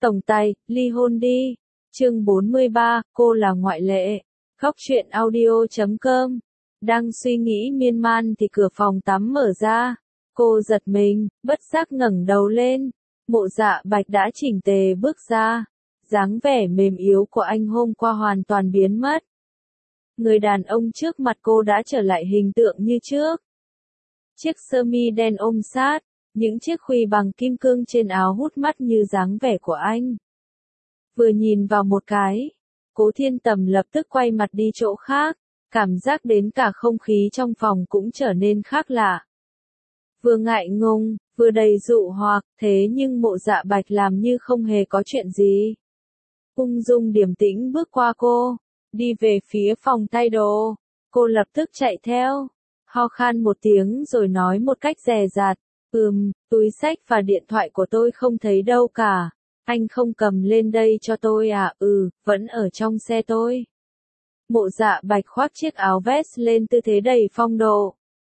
Tổng tài, ly hôn đi. Chương 43, cô là ngoại lệ. Khóc chuyện audio.com. Đang suy nghĩ miên man thì cửa phòng tắm mở ra. Cô giật mình, bất giác ngẩng đầu lên. Mộ Dạ Bạch đã chỉnh tề bước ra. Dáng vẻ mềm yếu của anh hôm qua hoàn toàn biến mất. Người đàn ông trước mặt cô đã trở lại hình tượng như trước. Chiếc sơ mi đen ôm sát, những chiếc khuy bằng kim cương trên áo hút mắt như dáng vẻ của anh. Vừa nhìn vào một cái, Cố Thiên Tầm lập tức quay mặt đi chỗ khác, cảm giác đến cả không khí trong phòng cũng trở nên khác lạ. Vừa ngại ngùng, vừa đầy dụ hoặc, thế nhưng Mộ Dạ Bạch làm như không hề có chuyện gì. Ung dung điềm tĩnh bước qua cô, đi về phía phòng thay đồ. Cô lập tức chạy theo, ho khan một tiếng rồi nói một cách dè dặt, túi xách và điện thoại của tôi không thấy đâu cả. Anh không cầm lên đây cho tôi à? Vẫn ở trong xe tôi. Mộ Dạ Bạch khoác chiếc áo vest lên tư thế đầy phong độ.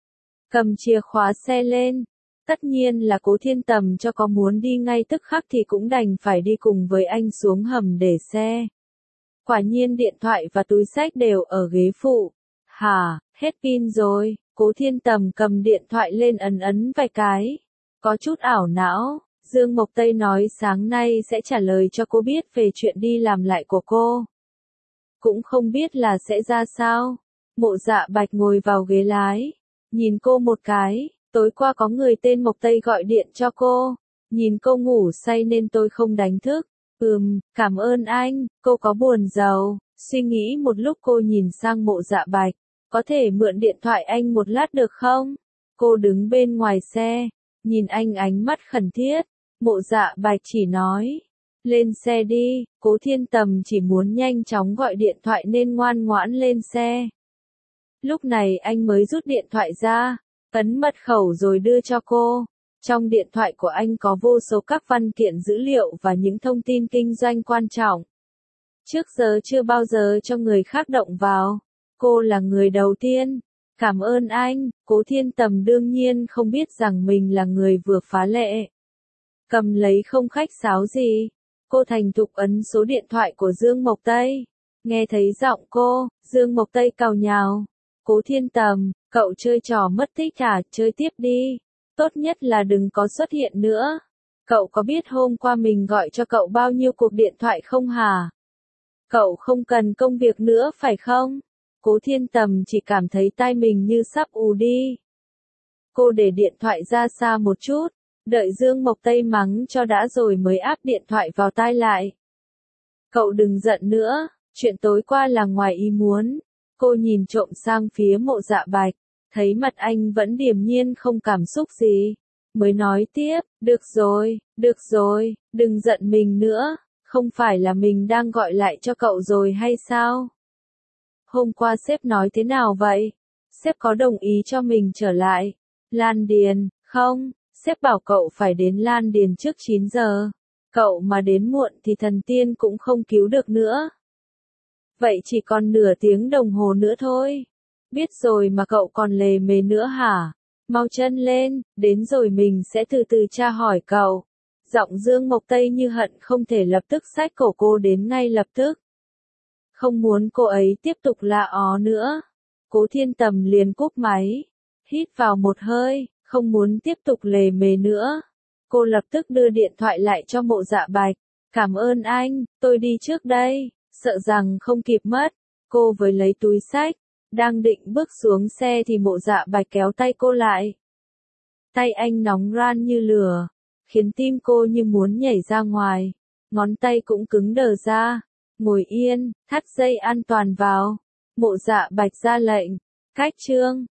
Cầm chìa khóa xe lên. Tất nhiên là Cố Thiên Tầm cho có muốn đi ngay tức khắc thì cũng đành phải đi cùng với anh xuống hầm để xe. Quả nhiên điện thoại và túi xách đều ở ghế phụ. Hả, hết pin rồi. Cố Thiên Tầm cầm điện thoại lên ấn vài cái. Có chút ảo não. Dương Mộc Tây nói sáng nay sẽ trả lời cho cô biết về chuyện đi làm lại của cô. Cũng không biết là sẽ ra sao. Mộ Dạ Bạch ngồi vào ghế lái. Nhìn cô một cái. Tối qua có người tên Mộc Tây gọi điện cho cô. Nhìn cô ngủ say nên tôi không đánh thức. Cảm ơn anh. Cô có buồn giàu. Suy nghĩ một lúc cô nhìn sang Mộ Dạ Bạch. Có thể mượn điện thoại anh một lát được không? Cô đứng bên ngoài xe. Nhìn anh ánh mắt khẩn thiết. Mộ Dạ Bạch chỉ nói. Lên xe đi. Cố Thiên Tầm chỉ muốn nhanh chóng gọi điện thoại nên ngoan ngoãn lên xe. Lúc này anh mới rút điện thoại ra. Ấn mật khẩu rồi đưa cho cô. Trong điện thoại của anh có vô số các văn kiện dữ liệu và những thông tin kinh doanh quan trọng. Trước giờ chưa bao giờ cho người khác động vào. Cô là người đầu tiên. Cảm ơn anh. Cố Thiên Tầm đương nhiên không biết rằng mình là người vừa phá lệ. Cầm lấy không khách sáo gì. Cô thành thục ấn số điện thoại của Dương Mộc Tây. Nghe thấy giọng cô, Dương Mộc Tây càu nhào. Cố Thiên Tầm, cậu chơi trò mất tích à? Chơi tiếp đi. Tốt nhất là đừng có xuất hiện nữa. Cậu có biết hôm qua mình gọi cho cậu bao nhiêu cuộc điện thoại không hả? Cậu không cần công việc nữa phải không? Cố Thiên Tầm chỉ cảm thấy tai mình như sắp ù đi. Cô để điện thoại ra xa một chút, đợi Dương Mộc Tây mắng cho đã rồi mới áp điện thoại vào tai lại. Cậu đừng giận nữa, chuyện tối qua là ngoài ý muốn. Cô nhìn trộm sang phía Mộ Dạ Bạch, thấy mặt anh vẫn điềm nhiên không cảm xúc gì. Mới nói tiếp, được rồi, đừng giận mình nữa, không phải là mình đang gọi lại cho cậu rồi hay sao? Hôm qua sếp nói thế nào vậy? Sếp có đồng ý cho mình trở lại? Lan Điền, không, sếp bảo cậu phải đến Lan Điền trước 9 giờ. Cậu mà đến muộn thì thần tiên cũng không cứu được nữa. Vậy chỉ còn nửa tiếng đồng hồ nữa thôi. Biết rồi mà cậu còn lề mề nữa hả? Mau chân lên, đến rồi mình sẽ từ từ tra hỏi cậu. Giọng Dương Mộc Tây như hận không thể lập tức xách cổ cô đến ngay lập tức. Không muốn cô ấy tiếp tục la ó nữa. Cố Thiên Tầm liền cúp máy. Hít vào một hơi, không muốn tiếp tục lề mề nữa. Cô lập tức đưa điện thoại lại cho Mộ Dạ Bạch. Cảm ơn anh, tôi đi trước đây. Sợ rằng không kịp mất. Cô với lấy túi xách. Đang định bước xuống xe thì Mộ Dạ Bạch kéo tay cô lại. Tay anh nóng ran như lửa. Khiến tim cô như muốn nhảy ra ngoài. Ngón tay cũng cứng đờ ra. Ngồi yên, thắt dây an toàn vào. Mộ Dạ Bạch ra lệnh. Cách chương.